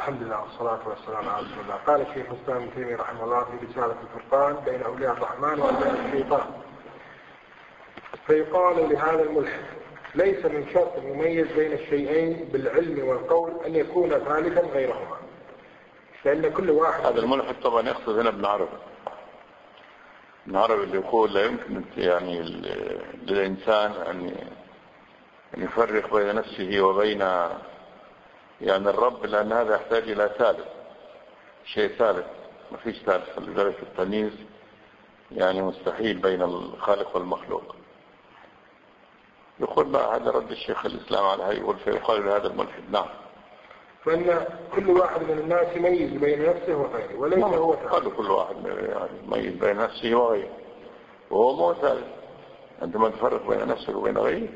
الحمد لله والصلاة والسلام على رسول الله. قال الشيخ الإسلام ابن تيمية رحمه الله في رسالة الفرقان بين أولياء الرحمن وأولياء الشيطان، فيقال لهذا الملحد: ليس من شرط يميز بين الشيئين بالعلم والقول أن يكون ثالثا غيرهما، لأن كل واحد. هذا الملحد طبعا يقصد هنا ابن عربي. ابن عربي اللي يقول لا يمكن يعني للإنسان أن يفرق بين نفسه وبين يعني الرب، لأن هذا يحتاج إلى ثالث، شيء ثالث، ما فيش ثالث. لذلك التمييز يعني مستحيل بين الخالق والمخلوق. يقول بقى هذا رد الشيخ الإسلام على هاي، يقول فيقال لهذا الملحد: نعم، فإن كل واحد من الناس يميز بين نفسه وغيره وليس هو ثالث. قالوا كل واحد يعني يميز بين نفسه وغيره وهو مو ثالث. أنت ما تفرق بين نفسك وبين غيره،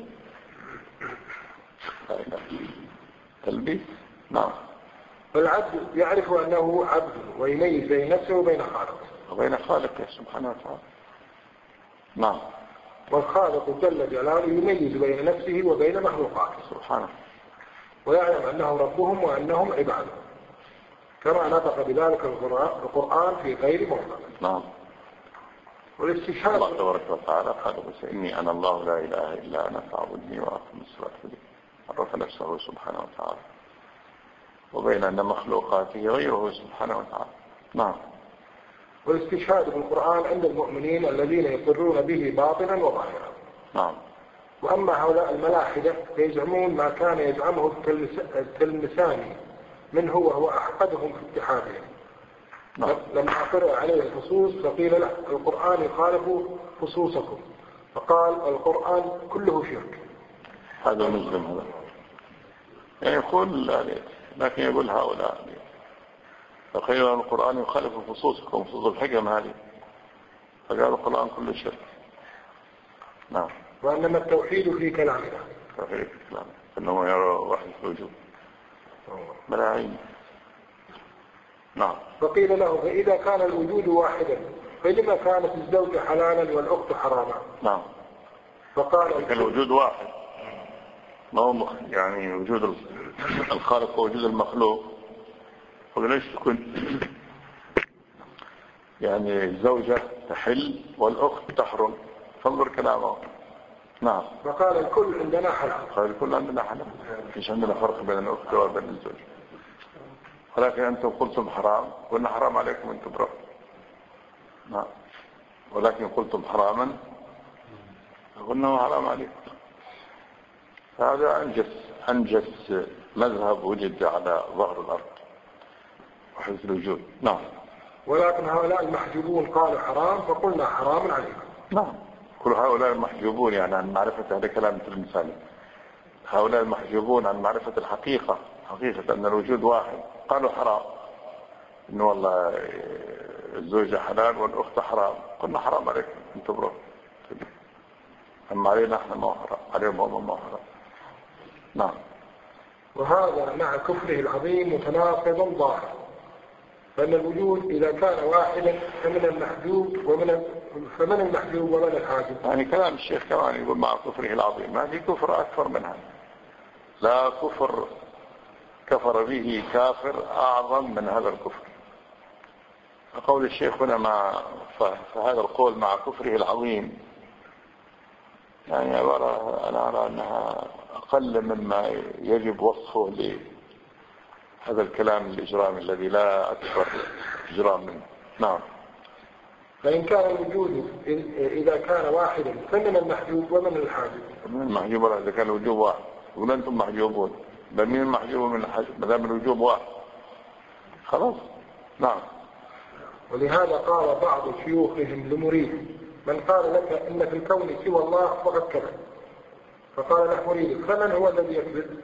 تلبيس. نعم. فالعبد يعرف أنه عبد ويميز بين نفسه وبين خالقه سبحانه وتعالى. نعم. والخالق جل جلاله يميز بين نفسه وبين مخلوقاته سبحانه، ويعلم أنه ربهم وأنهم عباده، كما نطق بذلك القرآن في غير موضع. نعم. والاستشهاد الله تبارك وتعالى قال: إني أنا الله لا إله إلا أنا فاعبدني وأقم الصلاة لي. عرف نفسه سبحانه وتعالى وبين أن مخلوقاته غيره سبحانه وتعالى. نعم. والاستشهاد بالقرآن عند المؤمنين الذين يقرون به باطنا وظاهرا. نعم. وأما هؤلاء الملاحدة فيزعمون ما كان يزعمه التلمساني منه وهو أحقدهم في اتحادهم. نعم. لما قرأ عليه الفصوص فقيل له: القرآن يخالف فصوصكم، فقال: القرآن كله شرك. هذا مسلم، هذا يعني يقول، لكن يقول هؤلاء فقيل القرآن يخالف فصوصكم، فصوص الحكم هذه، فقال القرآن كله شرك. نعم. وأنما التوحيد في كلامنا، توحيد في كلامنا، أنه يرى وحدة الوجود ملاعين. نعم. فقيل له: فإذا كان الوجود واحدا فلما كانت الزوجة حلالا والأخت حراما؟ نعم. فقال: كان الوجود واحد، ما هو يعني وجود الخالق ووجود المخلوق، فليش تكون يعني الزوجة تحل والأخت تحرم؟ فانظر كلامه. نعم. فقال: الكل عندنا حلال. قال: الكل عندنا حلال، مفيش عندنا فرق بين الأخت وبين الزوج، ولكن أنتم قلتم حرام، قلنا حرام عليكم أنتم برا. نعم. ولكن قلتم حراما، قلنا حرام عليكم. هذا أنجس مذهب وجد على ظهر الأرض وحيث الوجود. نعم. ولكن هؤلاء المحجوبون قالوا حرام فقلنا حرام عليكم. نعم. كل هؤلاء المحجوبون يعني عن معرفة، هذا كلام الإنسان، هؤلاء المحجوبون عن معرفة الحقيقة، حقيقة أن الوجود واحد، قالوا حرام، إنه والله الزوجة حلال والأخت حرام، قلنا حرام عليكم أنتم برا، أما علينا احنا ما حرام، عليهم هم ما حرام. نعم. وهذا مع كفره العظيم متناقض ظاهر، فإن الوجود إذا كان واحدا فمن المحجوب ومن الحاجب. يعني كلام الشيخ كمان يقول مع كفره العظيم، ما في كفر أكثر منها، لا كفر كفر به كافر أعظم من هذا الكفر. فقول الشيخ هنا فهذا القول مع كفره العظيم، يعني أنا أرى أنها أقل مما يجب وصفه لهذا الكلام الإجرامي الذي لا أكثر إجرام منه. نعم. فإن كان الوجود إذا كان واحدا فمن المحجوب ومن الحاجب. من المحجوب ولا إذا كان الوجوب واحد، يقول أنتم محجوبون، بل من المحجوب من الحاجب ما دام الوجوب واحد خلاص. نعم. ولهذا قال بعض شيوخهم لمريد: من قال لك إن في الكون سوى الله فقد كذب. فقال له مريد: فمن هو الذي يكذب؟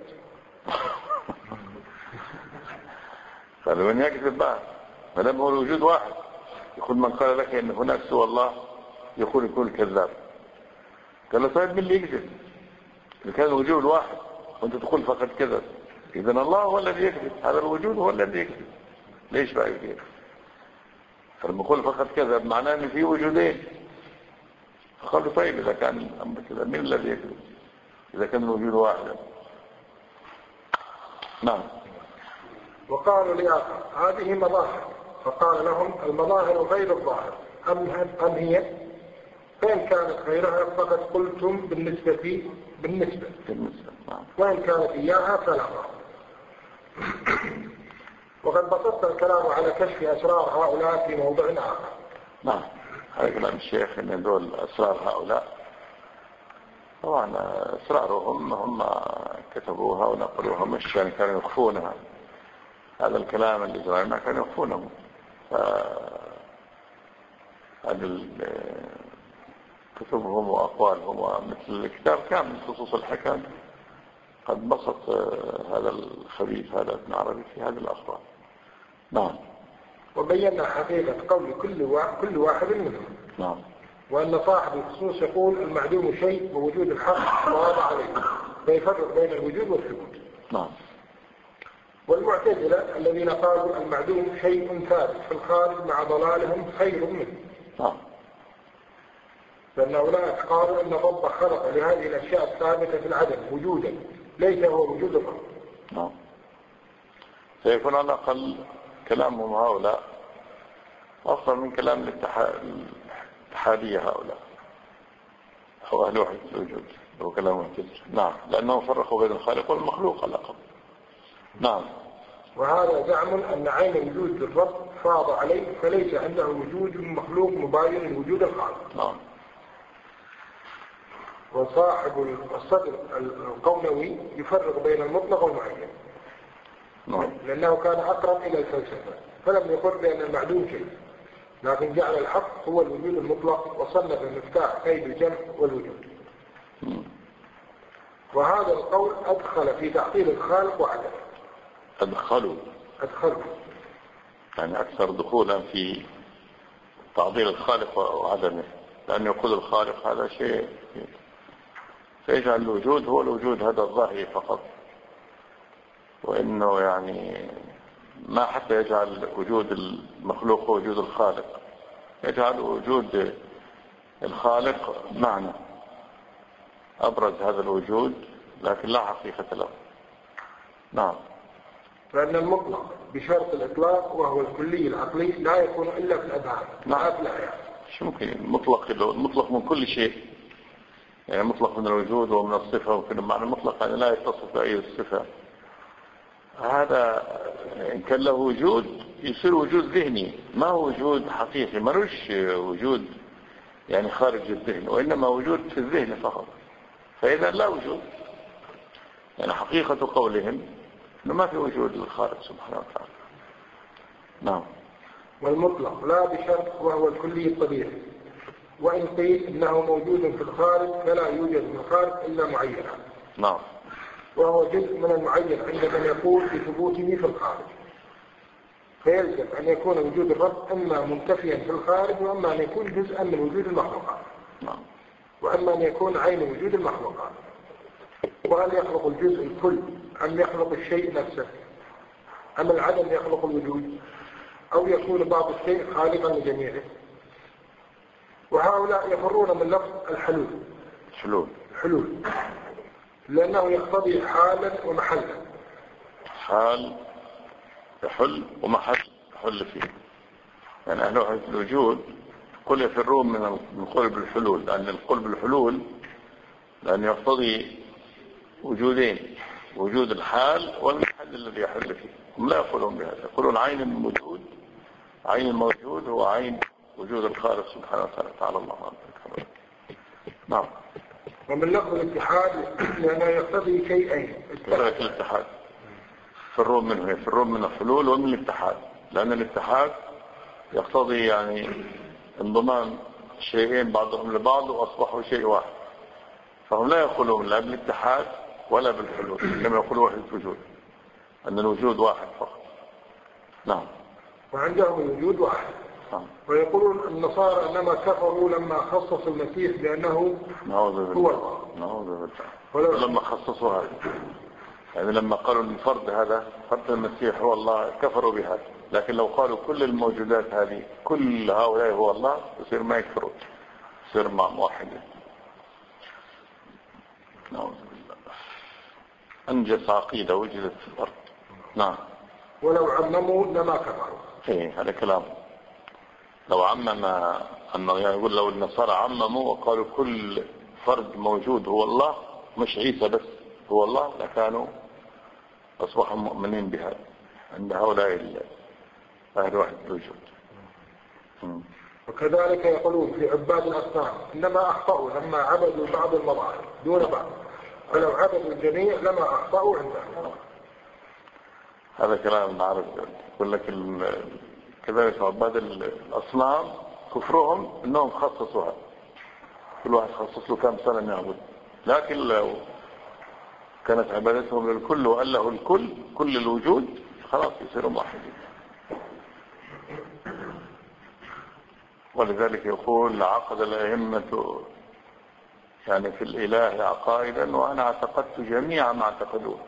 قال: من يكذب بقى ما دام هو الوجود واحد؟ يقول: من قال لك إن هناك سوى الله يكون كذاب. قال له: طيب من اللي يكذب؟ إذا كان الوجود واحد وأنت تقول فقد كذب، إذن الله هو الذي يكذب، هذا الوجود هو الذي يكذب، ليش بقى يكذب؟ فلما يقول فقد كذب معناه ان في وجودين. فقال له: طيب اذا كان الامر كذا من الذي يكذب اذا كان الوجود واحدا؟ نعم. وقالوا لآخر هذه مظاهر، فقال لهم المظاهر غير الظاهر أم هي؟ فإن كانت غيرها فقد قلتم بالنسبة وإن كانت إياها فلا ظاهر. وقد بسطت الكلام على كشف أسرار هؤلاء في موضع آخر. نعم، هذا كلام الشيخ أن دول أسرار هؤلاء طبعا أسرارهم هم كتبوها ونقلوها، مش يعني كانوا يخفونها. هذا الكلام اللي جرينا كانوا يخفونه. هذه كتبهم وأقوالهم ومثل الكتاب كامل خصوص الحكم قد بسط هذا الخبيث هذا ابن عربي في هذه الأخبار. نعم. وبينا حقيقة قول كل واحد منهم. نعم. وأن صاحب الخصوص يقول المعدوم شيء ووجود الحق واضح عليه، فيفرق بين الوجود والثبوت. نعم. والمعتزلة الذين قالوا المعدوم شيء ثابت في الخارج مع ضلالهم خير منه. نعم. لأن أولئك قالوا أن الرب خلق لهذه الأشياء الثابتة في العدم وجودا ليس هو وجود الرب. نعم. سيكون على الأقل كلامهم هؤلاء أفضل من كلام الاتحادية هؤلاء أو أهل وحدة الوجود هو كلام معتزلة. نعم، لأنهم فرقوا بين الخالق والمخلوق على الأقل. نعم. وهذا زعم أن عين وجود الرب فاض عليه فليس عنده وجود مخلوق مباين لوجود الخالق. نعم. وصاحب الصدر القونوي يفرق بين المطلق والمعين. نعم. لأنه كان أقرب إلى الفلسفة فلم يقر بأن المعدوم شيء، لكن جعل الحق هو الوجود المطلق وصنف المفتاح قيد الجمع والوجود. وهذا القول أدخل في تعطيل الخالق وعدمه. أدخلوا يعني أكثر دخولا في تعطيل الخالق وعدمه، لأن يقول الخالق هذا شيء فيجعل الوجود هو الوجود هذا الظاهري فقط، وإنه يعني ما حتى يجعل وجود المخلوق هو وجود الخالق، يجعل وجود الخالق معنى أبرز هذا الوجود لكن لا حقيقة له. نعم. لأن المطلق بشرط الإطلاق وهو الكلي العقلي لا يكون إلا في الأذهان. نعم. شو ممكن المطلق من كل شيء، يعني مطلق من الوجود ومن الصفة وكل معنى مطلق يعني لا يتصف بأي الصفة. هذا إن كان له وجود يصير وجود ذهني، ما هو وجود حقيقي، ملوش وجود يعني خارج الذهن، وإنما وجود في الذهن فقط. فإذا لا وجود، يعني حقيقة قولهم إنه ما في وجود للخالق سبحانه وتعالى. نعم. والمطلق لا بشرط وهو الكلي الطبيعي، وإن قيل إنه موجود في الخارج فلا يوجد في الخارج إلا معينا. نعم. وهو جزء من المعين عند من يقول بثبوته في الخارج، فيلزم أن يكون وجود الرب أما منتفيا في الخارج وأما أن يكون جزءا من وجود المخلوقات. نعم. وأما أن يكون عين وجود المخلوقات. وهل يخلق الجزء الكل أم يخلق الشيء نفسه، أم العدم يخلق الوجود، أو يكون بعض الشيء خالقا لجميعه. وهؤلاء يفرون من لفظ الحلول لأنه يقتضي حالا ومحلا. حال يحل ومحل يحل فيه، يعني أهل وحدة الوجود كل يفرون من قلب الحلول، لأن القلب الحلول لأن يقتضي وجودين، وجود الحال والمحل الذي يحل فيه. هم لا يقولون بهذا، يقولون عين الموجود، عين الموجود هو عين وجود الخالق سبحانه وتعالى. تعالى الله عنه. نعم. ومن لفظ الاتحاد لأنه يقتضي شيئين. الاتحاد يفرون من الحلول ومن الاتحاد، لأن الاتحاد يقتضي يعني انضمام شيئين بعضهم لبعض وأصبحوا شيء واحد. فهم لا يقولون لا بالاتحاد ولا بالحلول، إنما يقولوا وحدة وجود، أن الوجود واحد فقط. نعم. وعندهم الوجود واحد. ويقولون النصارى إنما كفروا لما خصصوا المسيح بأنه هو الله. نعوذ بالله. لما خصصوا هذا، يعني لما قالوا ان فرد المسيح هو الله كفروا بهذا، لكن لو قالوا كل الموجودات هذه كل هؤلاء هو الله يصير ما يكفرون، يصير مع موحدين. نعوذ بالله. أنجس عقيدة وجدت في الأرض. نعم. ولو عمموا لما كفروا. إيه هذا كلام. لو عمم أنه يقول لو النصارى عمموا وقالوا كل فرد موجود هو الله مش عيسى بس هو الله لكانوا أصبحوا مؤمنين بهذا عند هؤلاء أهل وحدة الوجود. وكذلك يقولون في عباد الأصنام إنما أخطأوا لما عبدوا بعض المظاهر دون بعض، فلو عبدوا الجميع لما أخطأوا عندهم. هذا كلام نعرف. يقول لك كذلك عباد الأصنام كفرهم إنهم خصصوها، كل واحد خصص له كم سنة يعبد، لكن لو كانت عبادتهم للكل وقال له الكل كل الوجود خلاص يصيروا موحدين. ولذلك يقول عقد الأئمة يعني في الإله عقائدا وأنا اعتقدت جميع ما اعتقدوه.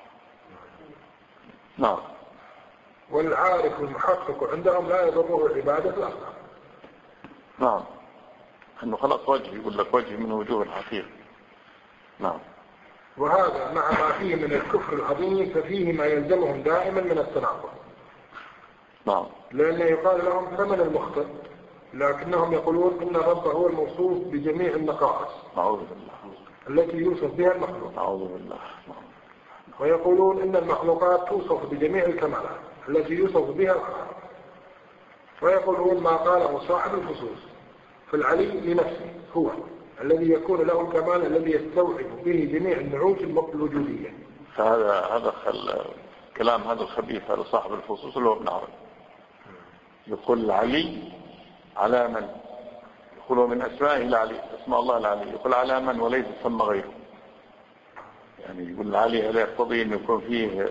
نعم. والعارف المحقق عندهم لا يضره عبادة الأصنام. نعم. أنه خلاص وجه، يقول لك وجه من وجوه الحقيقة. نعم. وهذا مع ما فيه من الكفر العظيم ففيه ما يلزمهم دائما من التناقض. نعم. لأنه يقال لهم فمن المخطئ، لكنهم يقولون إن الرب هو الموصوف بجميع النقائص أعوذ بالله التي يوصف بها المخلوق. أعوذ بالله. ويقولون إن المخلوقات توصف بجميع الكمالات التي يوصف بها الخالق. ويقولون ما قاله صاحب الفصوص فالعلي لنفسه هو الذي يكون له الكمال الذي يستوعب به جميع النعوت الوجودية. هذا كلام هذا الخبيث هذا صاحب الفصوص اللي هو ابن عربي يقول العلي على من، يقول من أسمائه العلي، اسماء الله العلي، يقول على من وليس ثم غيره. يعني يقول العلي هذا يقتضي أن يكون فيه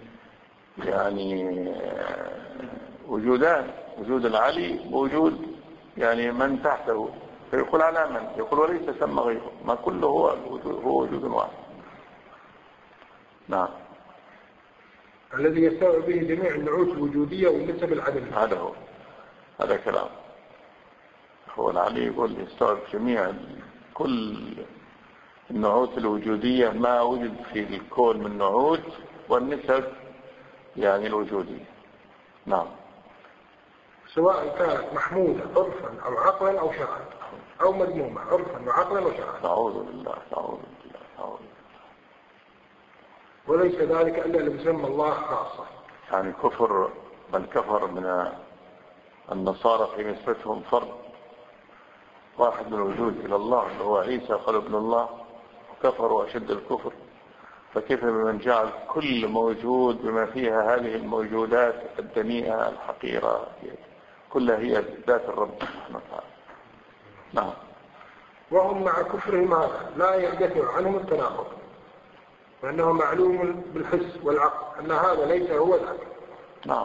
يعني وجودان، وجود العلي ووجود يعني من تحته، فيقول على من، يقول وليس ثم غيره، ما كله هو وجود واحد. نعم. الذي يستوعب به جميع النعوت الوجودية والنسب العدمية. هذا كلام. هو العلي يقول يستوعب جميع كل النعوت الوجودية ما وجد في الكون من نعوت والنسب يعني الوجودية. نعم. سواء كانت محمودة عرفا أو عقلا أو شرعا أو مذمومة عرفا وعقلا وشرعا. أعوذ بالله أعوذ بالله أعوذ بالله. وليس ذلك إلا لمسمى الله خاصة. يعني كفر من كفر من النصارى في نسبتهم فرد واحد من الوجود إلى الله اللي هو عيسى قال ابن الله، وكفروا أشد الكفر، فكيف بمن جعل كل موجود بما فيها هذه الموجودات الدنيئة الحقيرة كلها هي ذات الرب سبحانه وتعالى. نعم. وهم مع كفرهم هذا لا يندفع عنهم التناقض، لأنه معلوم بالحس والعقل أن هذا ليس هو ذاك. نعم.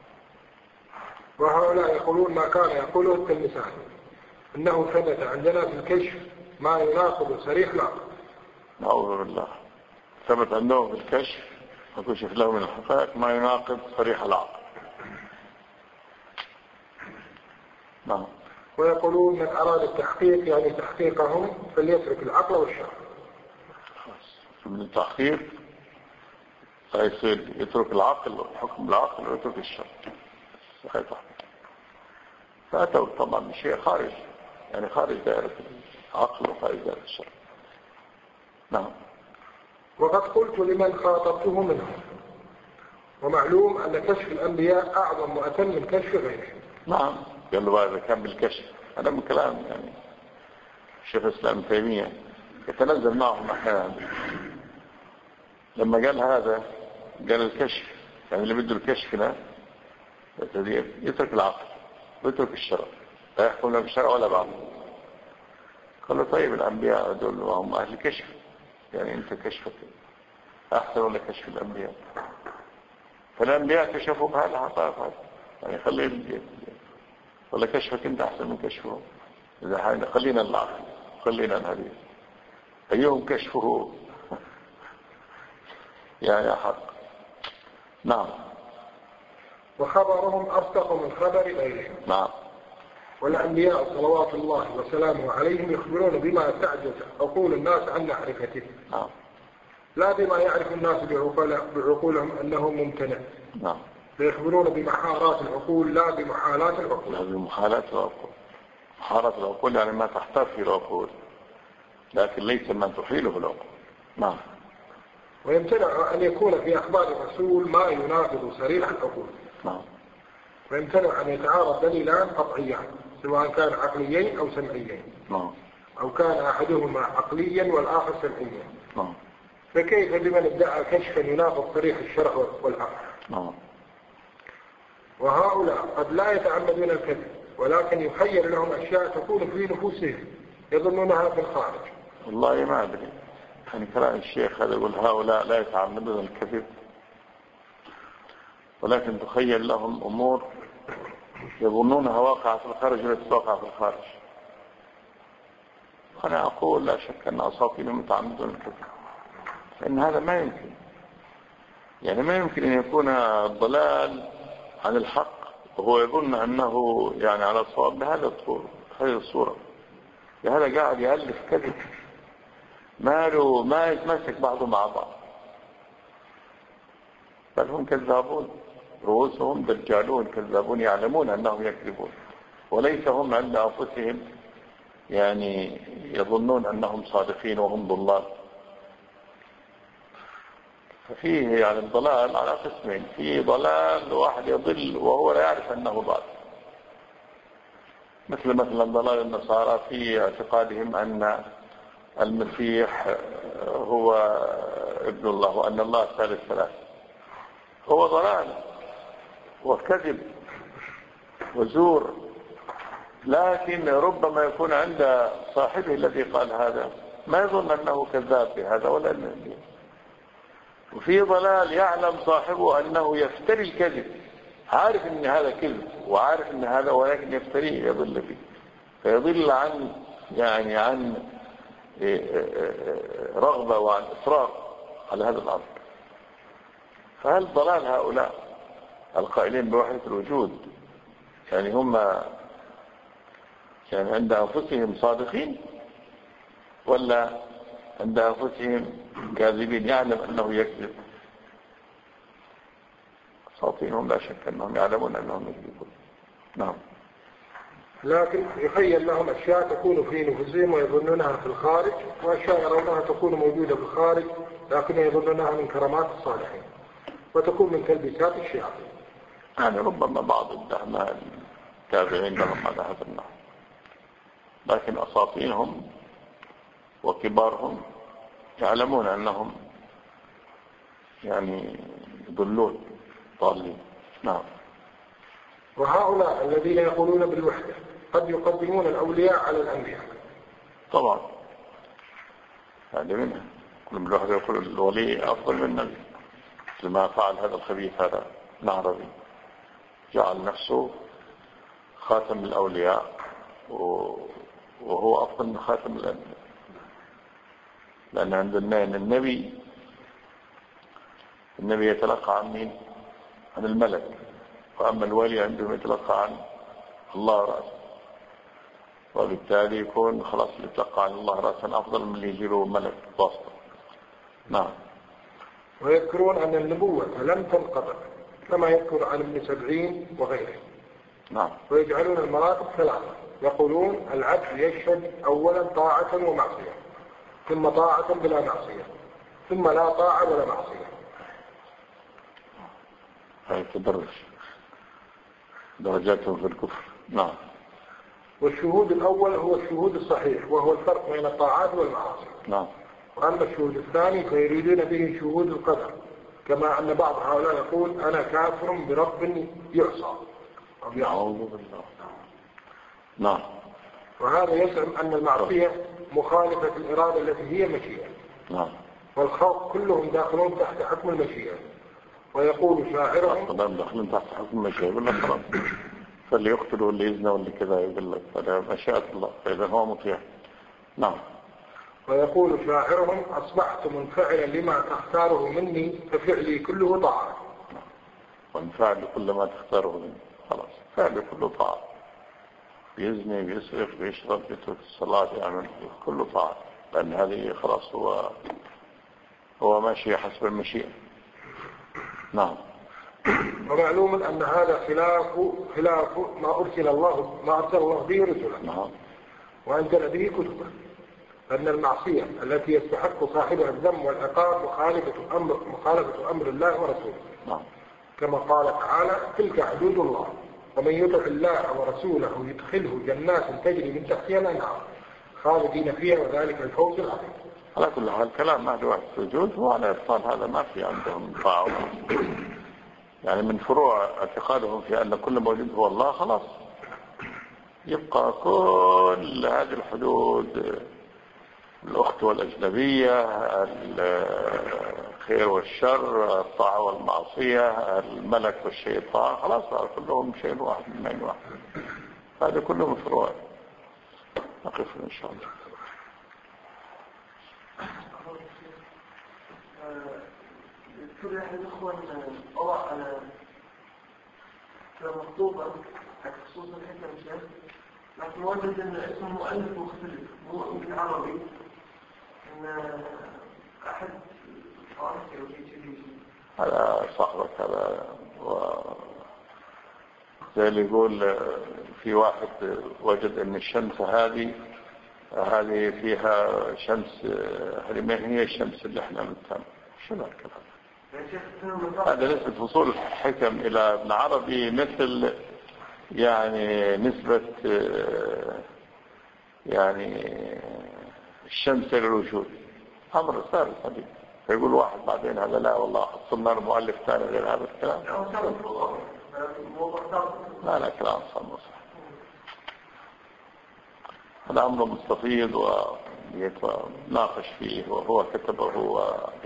وهؤلاء يقولون ما كان يقوله التلمسان إنه ثبت عندنا في الكشف ما يناقض صريح العقل. نعوذ بالله. ثبت عندهم في الكشف وكشف له من الحقائق ما يناقض صريح العقل. نعم. ويقولون من أراد التحقيق يعني تحقيقهم فليترك العقل والشرع. من التحقيق فيصير يترك العقل وحكم العقل ويترك الشرع. فأتوا طبعا بشيء خارج يعني خارج دائرة العقل وخارج دائرة الشرع. نعم. وقد قلت لمن خاطبته منهم ومعلوم أن كشف الأنبياء أعظم وأتم من كشف غيرهم. نعم. قال له هذا كان بالكشف، هذا من كلام يعني الشيخ الإسلام ابن تيمية يتنزل معهم أحيانا. لما قال هذا قال الكشف يعني اللي بده الكشف لا يترك العقل ويترك الشرع، لا يحكم لا بالشرع ولا بعض. قال له طيب الأنبياء دول هم أهل كشف، يعني أنت كشفك أحسن ولا كشف الأنبياء؟ فالأنبياء كشفوا بهذا الحقائق يعني خلينا ولا كشفك أنت أحسن من كشفهم؟ إذا خلينا العقل خلينا الحديث أيهم كشفه يعني حق. نعم. وخبرهم أصدق من خبر غيرهم. نعم. والأنبياء صلوات الله وسلامه عليهم يخبرون بما تعجز عقول الناس عن معرفته. نعم. لا بما يعرف الناس بعقولهم أنه ممتنع. نعم. فيخبرون بمحارات العقول لا بمحالات العقول. لا بمحالات العقول. محارات العقول يعني ما تحتاج في العقول، لكن ليس ما تحيله العقول. نعم. ويمتنع أن يكون في أخبار الرسول ما يناقض صريح العقول. نعم. ويمتنع أن يتعارض دليلان قطعيان سواء كان عقليين أو سمعيين. نعم. أو كان أحدهما عقليا والآخر سمعيا. نعم. فكيف بمن ادعى كشفا يناقض صريح الشرع والعقل؟ نعم. وهؤلاء قد لا يتعمدون الكذب، ولكن يخيل لهم أشياء تكون في نفوسهم يظنونها في الخارج. والله ما أدري، يعني كلام الشيخ هذا يقول هؤلاء لا يتعمدون الكذب، ولكن تخيل لهم أمور يظنونها واقعة في الخارج وليست واقعة في الخارج. أنا أقول لا شك أن أساطينهم يتعمدون الكذب، فإن هذا ما يمكن. يعني ما يمكن أن يكون الضلال عن الحق وهو يظن أنه يعني على الصواب بهذه الصورة. لهذا قاعد يألف كذب ما يتمسك بعضه مع بعض، بل هم كذابون، رؤوسهم دجالون كذابون يعلمون أنهم يكذبون، وليس هم عند أنفسهم يعني يظنون أنهم صادقين وهم ضلال. ففيه يعني الضلال على قسمين، في ضلال واحد يضل وهو لا يعرف أنه ضال، مثلا ضلال النصارى في اعتقادهم أن المسيح هو ابن الله وأن الله ثالث ثلاث. هو ضلال وكذب وزور، لكن ربما يكون عند صاحبه الذي قال هذا ما يظن أنه كذاب بهذا ولا أنه. وفي ضلال يعلم صاحبه أنه يفتري الكذب، عارف أن هذا كذب وعارف أن هذا، ولكن يفتريه يضل به، فيضل عن رغبة وعن إصرار على هذا الأمر. فهل ضلال هؤلاء القائلين بوحدة الوجود يعني هم يعني عند أنفسهم صادقين، ولا عند أنفسهم كاذبين يعلم أنه يكذب؟ صادقين لا شك أنهم يعلمون أنهم يكذبون. نعم. لكن يخيل لهم أشياء تكون في نفوسهم ويظنونها في الخارج، وأشياء يرونها تكون موجودة في الخارج لكن يظنونها من كرامات الصالحين، وتكون من تلبيسات الشياطين. يعني ربما بعض الدهماء التابعين لهم على هذا النحو، لكن أساطينهم وكبارهم يعلمون أنهم يعني يضلون ضالين. نعم. وهؤلاء الذين يقولون بالوحدة قد يقدمون الأولياء على الأنبياء. طبعا يعني منها كل بالوحدة يقول الولي أفضل من النبي، لما فعل هذا الخبيث هذا نعربي جعل نفسه خاتم الأولياء وهو أفضل من خاتم الأنبياء، لأن عندنا النبي يتلقى عن مين؟ عن الملك، وأما الولي عندهم يتلقى عن الله رأسا، وبالتالي يكون خلاص يتلقى عن الله رأسا أفضل من اللي يجيله ملك واسطة. نعم. ويذكرون أن النبوة لم تنقطع كما يذكر عن ابن سبعين وغيره. نعم. ويجعلون المراتب ثلاثة، يقولون العبد يشهد أولا طاعة ومعصية، ثم طاعة بلا معصية، ثم لا طاعة ولا معصية. هاي تدرج درجاتهم في الكفر. نعم. والشهود الأول هو الشهود الصحيح وهو الفرق بين الطاعات والمعاصي. نعم. وأما الشهود الثاني فيريدون به شهود القدر، كما أن بعض هؤلاء يقول أنا كافر برب يعصى أو يعصى. نعم. وهذا يزعم أن المعصية مخالفة الإرادة التي هي مشيئة. نعم. والخلق كلهم داخلون تحت حكم المشيئة. ويقول شاعرهم داخلين تحت حكم المشيئة، يقول لك خلاص فاللي يقتل واللي يزنى واللي كذا، يقول لك هذا مشيئة الله فإذا هو مطيع. نعم. ويقول شاعرهم أصبحت منفعلا لما تختاره مني ففعلي كله طاعة. وانفعل كل ما تختاره مني، خلاص فعل كله طاعة، بيزني بيسرق بيشرب بيترك الصلاة يعمل كله طاعة، لأن هذه خلاص هو ماشي حسب المشيئة. نعم. ومعلوم أن هذا خلاف ما أرسل الله به رسله وأنزل به كتبه، أن المعصية التي يستحق صاحبها الذم والعقاب مخالفة أمر الله ورسوله، كما قال تعالى: تلك حدود الله ومن يطع الله ورسوله يدخله جنات تجري من تحتها الأنهار خالدين فيها وذلك الفوز العظيم. على كل حال كلام أهل واحد السجود هو على إبطال هذا، ما في عندهم طاعة يعني من فروع اعتقادهم في أن كل موجود هو الله، خلاص يبقى كل هذه الحدود، الأخت والأجنبية، الخير والشر، الطاعة والمعصية، الملك والشيطان، خلاص كلهم شيء واحد من عين واحد. هذا كله من فروع. نقف إن شاء الله. كل أحد الإخوة أضع على مخطوطة خصوصا الحكم الشيخ، لكن وجد أن اسم المؤلف مختلف، مو بالعربي، أن أحد فارسي أو شيء هذا صاحبك هذا زي اللي يقول في واحد وجد أن الشمس هذه فيها شمس، هذه ما هي الشمس اللي احنا نتهم. شنو الكلام هذا؟ نسبة وصول الحكم إلى ابن عربي مثل يعني نسبة يعني الشمس للوجود، أمر صار صديق. فيقول واحد بعدين هذا لا والله حصلنا مؤلف ثاني غير هذا الكلام. لا كلام صح. هذا أمر مستفيض ويتناقش فيه، وهو كتبه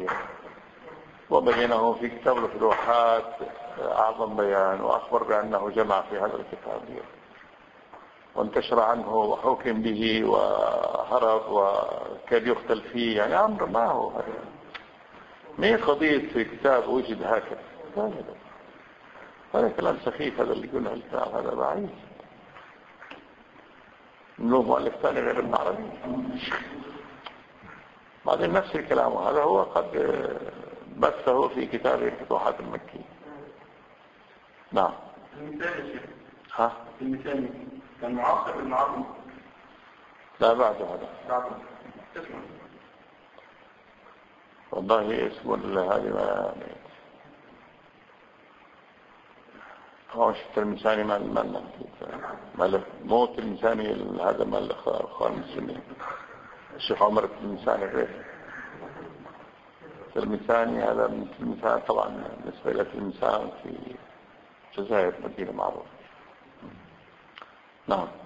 وبينه في كتاب الفتوحات أعظم بيان، وأخبر بأنه جمع في هذا الكتاب وانتشر عنه وحكم به وهرب وكاد يقتل فيه. يعني أمر ما هو ما هي قضية في كتاب وجد هكذا، هذا كلام سخيف. هذا اللي يقول الكلام هذا بعيد له مؤلف ثاني غير ابن عربي. بعدين نفس الكلام هذا هو قد بثه في كتابه الفتوحات المكية. نعم. المثال كان معاصر ابن عربي؟ لا بعده هذا والله اسمه هذه ما هوش التلمساني ما موت الإنساني هذا ما الأخوان المسلمين. الشيخ عمر التلمساني غير التلمساني، هذا من التلمسان طبعا بالنسبة إلى التلمسان في الجزائر مدينة معروفة. نعم.